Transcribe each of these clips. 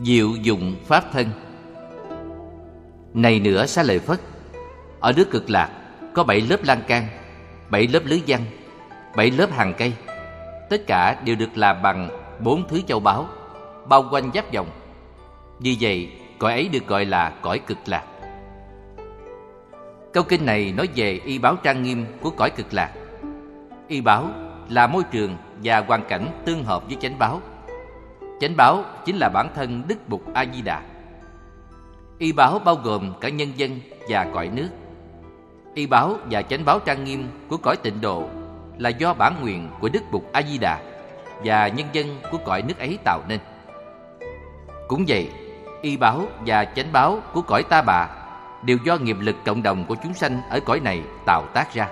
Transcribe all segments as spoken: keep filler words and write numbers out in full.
Diệu dụng pháp thân. Này nữa Xá Lợi Phất, ở nước Cực Lạc có bảy lớp lan can, bảy lớp lưới văn, bảy lớp hàng cây. Tất cả đều được làm bằng bốn thứ châu báu, bao quanh giáp vòng. Vì vậy, cõi ấy được gọi là cõi Cực Lạc. Câu kinh này nói về y báo trang nghiêm của cõi Cực Lạc. Y báo là môi trường và hoàn cảnh tương hợp với chánh báo. Chánh báo chính là bản thân Đức Bụt A Di Đà. Y báo bao gồm cả nhân dân và cõi nước. Y báo và chánh báo trang nghiêm của cõi Tịnh Độ là do bản nguyện của Đức Bụt A Di Đà và nhân dân của cõi nước ấy tạo nên. Cũng vậy, y báo và chánh báo của cõi Ta Bà đều do nghiệp lực cộng đồng của chúng sanh ở cõi này tạo tác ra.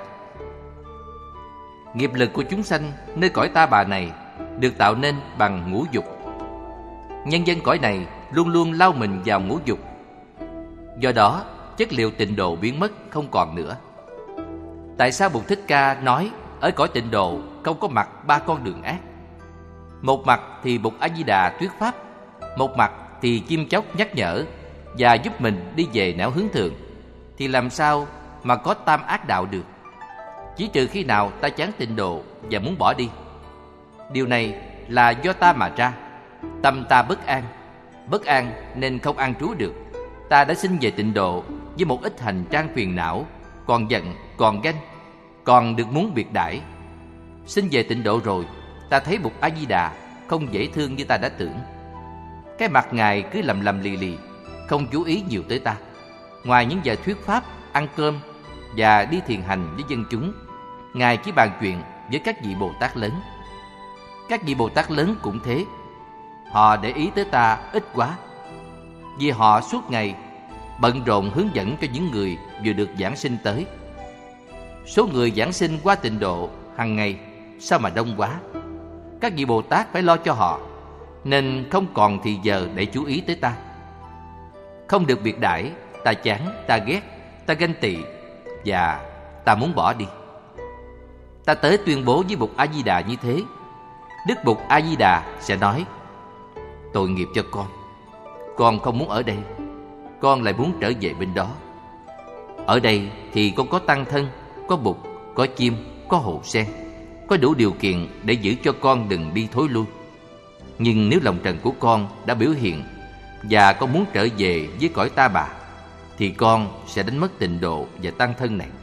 Nghiệp lực của chúng sanh nơi cõi Ta Bà này được tạo nên bằng ngũ dục. Nhân dân cõi này luôn luôn lao mình vào ngũ dục. Do đó, chất liệu tịnh độ biến mất không còn nữa. Tại sao Bụt Thích Ca nói ở cõi tịnh độ không có mặt ba con đường ác? Một mặt thì Bụt A Di Đà thuyết pháp, một mặt thì chim chóc nhắc nhở và giúp mình đi về nẻo hướng thượng, thì làm sao mà có tam ác đạo được? Chỉ trừ khi nào ta chán tịnh độ và muốn bỏ đi. Điều này là do ta mà ra. Tâm ta bất an, bất an nên không an trú được. Ta đã sinh về tịnh độ với một ít hành trang phiền não, còn giận, còn ganh, còn được muốn biệt đãi. Sinh về tịnh độ rồi, ta thấy Bụt A Di Đà không dễ thương như ta đã tưởng. Cái mặt Ngài cứ lầm lầm lì lì, không chú ý nhiều tới ta. Ngoài những giờ thuyết pháp, ăn cơm và đi thiền hành với dân chúng, Ngài chỉ bàn chuyện với các vị Bồ Tát lớn. Các vị Bồ Tát lớn cũng thế. Họ để ý tới ta ít quá, vì họ suốt ngày bận rộn hướng dẫn cho những người vừa được giảng sinh tới. Số người giảng sinh qua tịnh độ hàng ngày sao mà đông quá. Các vị Bồ Tát phải lo cho họ, nên không còn thì giờ để chú ý tới ta. Không được biệt đãi, ta chán, ta ghét, ta ganh tị và ta muốn bỏ đi. Ta tới tuyên bố với Bụt A Di Đà như thế. Đức Bụt A Di Đà sẽ nói: tội nghiệp cho con, con không muốn ở đây, con lại muốn trở về bên đó. Ở đây thì con có tăng thân, có Bụt, có chim, có hồ sen, có đủ điều kiện để giữ cho con đừng đi thối lui. Nhưng nếu lòng trần của con đã biểu hiện và con muốn trở về với cõi Ta Bà, thì con sẽ đánh mất tịnh độ và tăng thân này.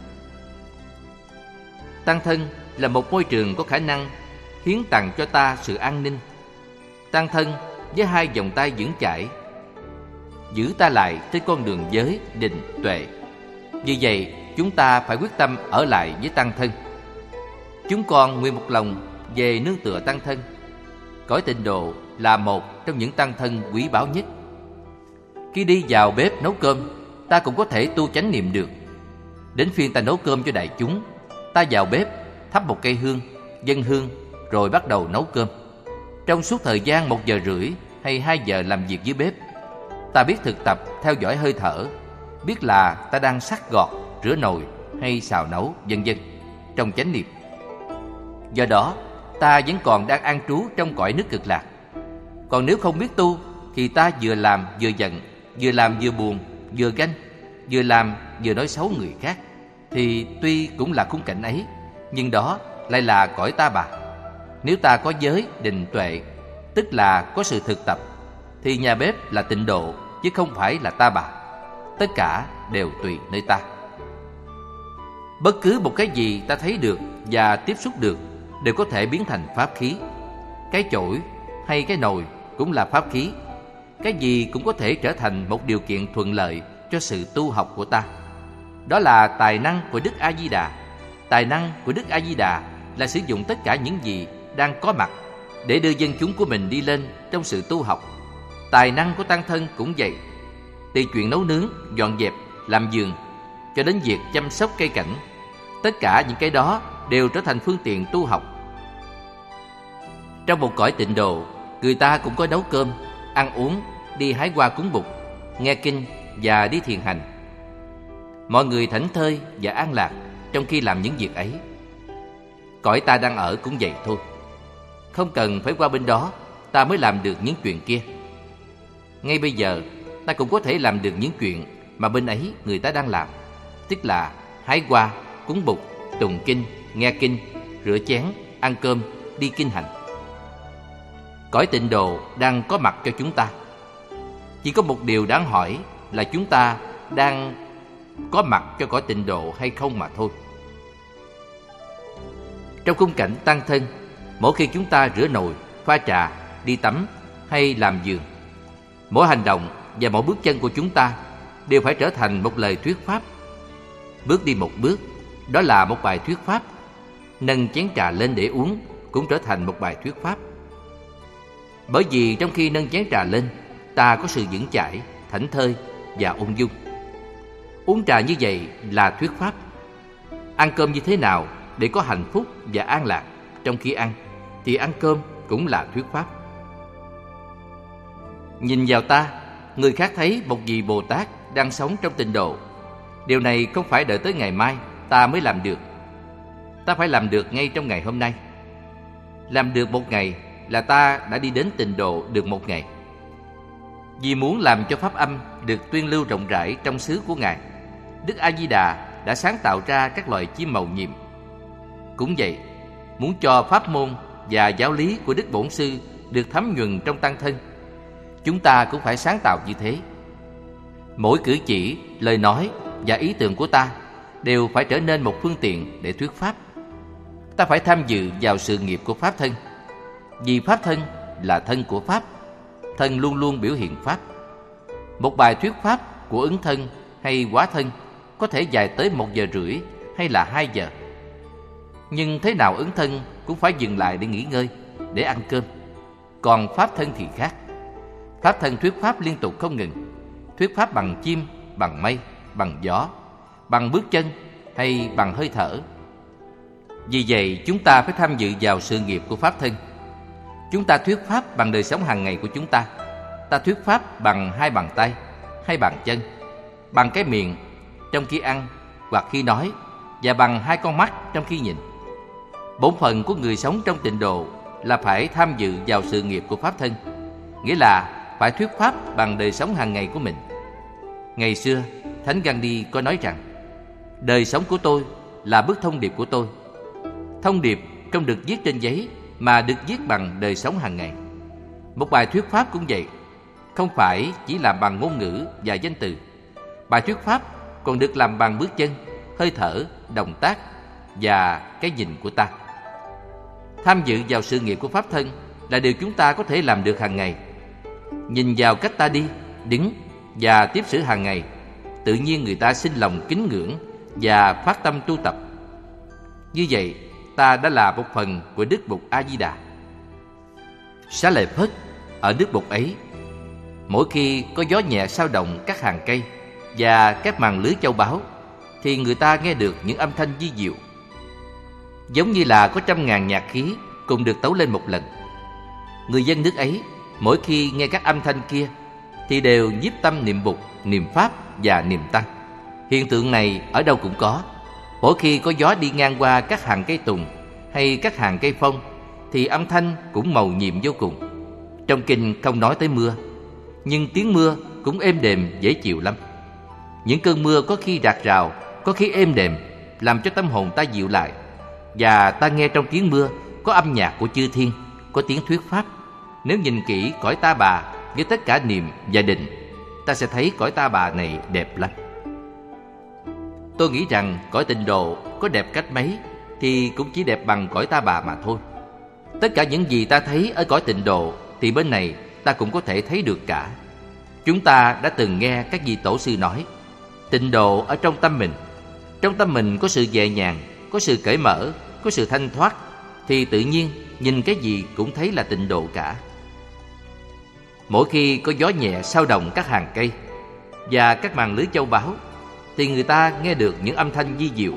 Tăng thân là một môi trường có khả năng hiến tặng cho ta sự an ninh. Tăng thân với hai vòng tay vững chãi giữ ta lại trên con đường giới, định, tuệ. Vì vậy, chúng ta phải quyết tâm ở lại với tăng thân. Chúng con nguyện một lòng về nương tựa tăng thân. Cõi tịnh độ là một trong những tăng thân quý báu nhất. Khi đi vào bếp nấu cơm, ta cũng có thể tu chánh niệm được. Đến phiên ta nấu cơm cho đại chúng, ta vào bếp, thắp một cây hương, dâng hương, rồi bắt đầu nấu cơm. Trong suốt thời gian một giờ rưỡi hay hai giờ làm việc dưới bếp, ta biết thực tập theo dõi hơi thở, biết là ta đang sắc gọt, rửa nồi hay xào nấu, vân vân trong chánh niệm. Do đó, ta vẫn còn đang an trú trong cõi nước Cực Lạc. Còn nếu không biết tu, thì ta vừa làm vừa giận, vừa làm vừa buồn, vừa ganh, vừa làm vừa nói xấu người khác, thì tuy cũng là khung cảnh ấy, nhưng đó lại là cõi Ta Bà. Nếu ta có giới, định, tuệ, tức là có sự thực tập, thì nhà bếp là tịnh độ, chứ không phải là Ta Bà. Tất cả đều tùy nơi ta. Bất cứ một cái gì ta thấy được và tiếp xúc được đều có thể biến thành pháp khí. Cái chổi hay cái nồi cũng là pháp khí. Cái gì cũng có thể trở thành một điều kiện thuận lợi cho sự tu học của ta. Đó là tài năng của Đức A Di Đà. Tài năng của Đức A Di Đà là sử dụng tất cả những gì đang có mặt để đưa dân chúng của mình đi lên trong sự tu học. Tài năng của tăng thân cũng vậy. Từ chuyện nấu nướng, dọn dẹp, làm vườn cho đến việc chăm sóc cây cảnh, tất cả những cái đó đều trở thành phương tiện tu học. Trong một cõi tịnh độ, người ta cũng có nấu cơm, ăn uống, đi hái hoa cúng Bụt, nghe kinh và đi thiền hành. Mọi người thảnh thơi và an lạc trong khi làm những việc ấy. Cõi ta đang ở cũng vậy thôi. Không cần phải qua bên đó ta mới làm được những chuyện kia. Ngay bây giờ, ta cũng có thể làm được những chuyện mà bên ấy người ta đang làm, tức là hái hoa, cúng bục, tụng kinh, nghe kinh, rửa chén, ăn cơm, đi kinh hành. Cõi tịnh độ đang có mặt cho chúng ta. Chỉ có một điều đáng hỏi là chúng ta đang có mặt cho cõi tịnh độ hay không mà thôi. Trong khung cảnh tăng thân, mỗi khi chúng ta rửa nồi, pha trà, đi tắm hay làm giường, mỗi hành động và mỗi bước chân của chúng ta đều phải trở thành một lời thuyết pháp. Bước đi một bước, đó là một bài thuyết pháp. Nâng chén trà lên để uống cũng trở thành một bài thuyết pháp. Bởi vì trong khi nâng chén trà lên, ta có sự vững chãi, thảnh thơi và ung dung. Uống trà như vậy là thuyết pháp. Ăn cơm như thế nào để có hạnh phúc và an lạc trong khi ăn, thì ăn cơm cũng là thuyết pháp. Nhìn vào ta, người khác thấy một vị Bồ Tát đang sống trong tịnh độ. Điều này không phải đợi tới ngày mai ta mới làm được. Ta phải làm được ngay trong ngày hôm nay. Làm được một ngày là ta đã đi đến tịnh độ được một ngày. Vì muốn làm cho pháp âm được tuyên lưu rộng rãi trong xứ của Ngài, Đức A Di Đà đã sáng tạo ra các loài chim màu nhiệm. Cũng vậy, muốn cho pháp môn và giáo lý của Đức Bổn Sư được thấm nhuần trong tăng thân, chúng ta cũng phải sáng tạo như thế. Mỗi cử chỉ, lời nói và ý tưởng của ta đều phải trở nên một phương tiện để thuyết pháp. Ta phải tham dự vào sự nghiệp của pháp thân, vì pháp thân là thân của pháp. Thân luôn luôn biểu hiện pháp. Một bài thuyết pháp của ứng thân hay hóa thân có thể dài tới một giờ rưỡi hay là hai giờ. Nhưng thế nào ứng thân cũng phải dừng lại để nghỉ ngơi, để ăn cơm. Còn pháp thân thì khác. Pháp thân thuyết pháp liên tục không ngừng. Thuyết pháp bằng chim, bằng mây, bằng gió, bằng bước chân hay bằng hơi thở. Vì vậy chúng ta phải tham dự vào sự nghiệp của pháp thân. Chúng ta thuyết pháp bằng đời sống hàng ngày của chúng ta. Ta thuyết pháp bằng hai bàn tay, hai bàn chân, bằng cái miệng trong khi ăn hoặc khi nói, và bằng hai con mắt trong khi nhìn. Bổn phận của người sống trong tịnh độ là phải tham dự vào sự nghiệp của pháp thân, nghĩa là phải thuyết pháp bằng đời sống hàng ngày của mình. Ngày xưa, Thánh Gandhi có nói rằng, đời sống của tôi là bức thông điệp của tôi. Thông điệp không được viết trên giấy mà được viết bằng đời sống hàng ngày. Một bài thuyết pháp cũng vậy, không phải chỉ làm bằng ngôn ngữ và danh từ. Bài thuyết pháp còn được làm bằng bước chân, hơi thở, động tác và cái nhìn của ta. Tham dự vào sự nghiệp của pháp thân là điều chúng ta có thể làm được hàng ngày. Nhìn vào cách ta đi, đứng và tiếp xử hàng ngày, tự nhiên người ta sinh lòng kính ngưỡng và phát tâm tu tập. Như vậy, ta đã là một phần của Đức Bụt A Di Đà. Xá Lợi Phất ở Đức Bụt ấy, mỗi khi có gió nhẹ xao động các hàng cây và các màn lưới châu báu, thì người ta nghe được những âm thanh vi diệu, giống như là có trăm ngàn nhạc khí cùng được tấu lên một lần. Người dân nước ấy mỗi khi nghe các âm thanh kia thì đều nhiếp tâm niệm Bụt, niệm Pháp và niệm Tăng. Hiện tượng này ở đâu cũng có. Mỗi khi có gió đi ngang qua các hàng cây tùng hay các hàng cây phong thì âm thanh cũng mầu nhiệm vô cùng. Trong kinh không nói tới mưa, nhưng tiếng mưa cũng êm đềm dễ chịu lắm. Những cơn mưa có khi rạc rào, có khi êm đềm, làm cho tâm hồn ta dịu lại. Và ta nghe trong tiếng mưa có âm nhạc của chư thiên, có tiếng thuyết pháp. Nếu nhìn kỹ cõi Ta Bà với tất cả niềm và định, ta sẽ thấy cõi Ta Bà này đẹp lắm. Tôi nghĩ rằng cõi tịnh độ có đẹp cách mấy thì cũng chỉ đẹp bằng cõi Ta Bà mà thôi. Tất cả những gì ta thấy ở cõi tịnh độ thì bên này ta cũng có thể thấy được cả. Chúng ta đã từng nghe các vị tổ sư nói, tịnh độ ở trong tâm mình. Trong tâm mình có sự nhẹ nhàng, có sự cởi mở, có sự thanh thoát, thì tự nhiên nhìn cái gì cũng thấy là tịnh độ cả. Mỗi khi có gió nhẹ xao động các hàng cây và các màn lưới châu báu thì người ta nghe được những âm thanh vi diệu.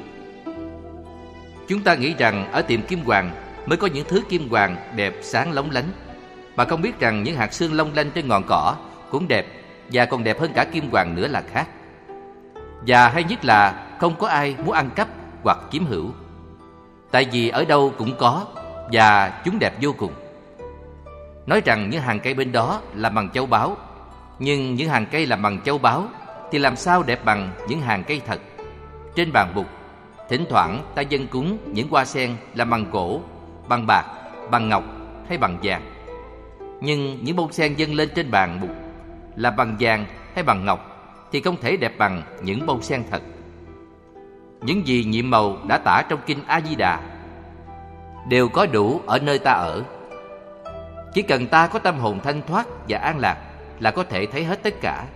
Chúng ta nghĩ rằng ở tiệm kim hoàng mới có những thứ kim hoàng đẹp sáng lóng lánh, mà không biết rằng những hạt sương long lanh trên ngọn cỏ cũng đẹp, và còn đẹp hơn cả kim hoàng nữa là khác. Và hay nhất là không có ai muốn ăn cắp hoặc chiếm hữu, tại vì ở đâu cũng có và chúng đẹp vô cùng. Nói rằng những hàng cây bên đó làm bằng châu báu Nhưng những hàng cây làm bằng châu báu thì làm sao đẹp bằng những hàng cây thật. Trên bàn bục, thỉnh thoảng ta dâng cúng những hoa sen làm bằng gỗ, bằng bạc, bằng ngọc hay bằng vàng. Nhưng những bông sen dâng lên trên bàn bục là bằng vàng hay bằng ngọc thì không thể đẹp bằng những bông sen thật. Những gì nhiệm màu đã tả trong kinh A Di Đà đều có đủ ở nơi ta ở. Chỉ cần ta có tâm hồn thanh thoát và an lạc là có thể thấy hết tất cả.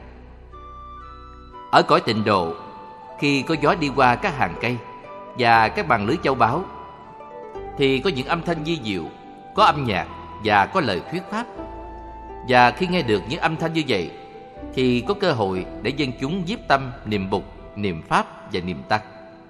Ở cõi tịnh độ, khi có gió đi qua các hàng cây và các bàn lưới châu báu, thì có những âm thanh vi diệu, có âm nhạc và có lời thuyết pháp. Và khi nghe được những âm thanh như vậy, thì có cơ hội để dân chúng nhiếp tâm niệm Bụt, niệm Pháp và niệm Tăng.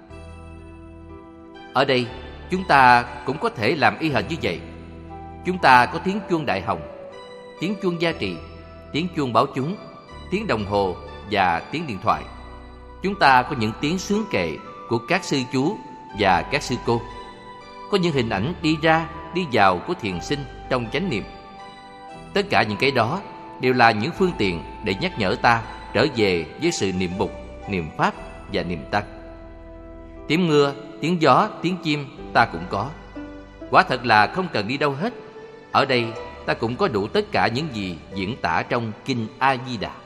Ở đây, chúng ta cũng có thể làm y hệt như vậy. Chúng ta có tiếng chuông đại hồng, tiếng chuông gia trì, tiếng chuông báo chúng, tiếng đồng hồ và tiếng điện thoại. Chúng ta có những tiếng sướng kệ của các sư chú và các sư cô. Có những hình ảnh đi ra, đi vào của thiền sinh trong chánh niệm. Tất cả những cái đó đều là những phương tiện để nhắc nhở ta trở về với sự niệm Bụt, niệm Pháp và niệm Tăng. Tiếng mưa, tiếng gió, tiếng chim ta cũng có. Quả thật là không cần đi đâu hết. Ở đây ta cũng có đủ tất cả những gì diễn tả trong kinh A Di Đà.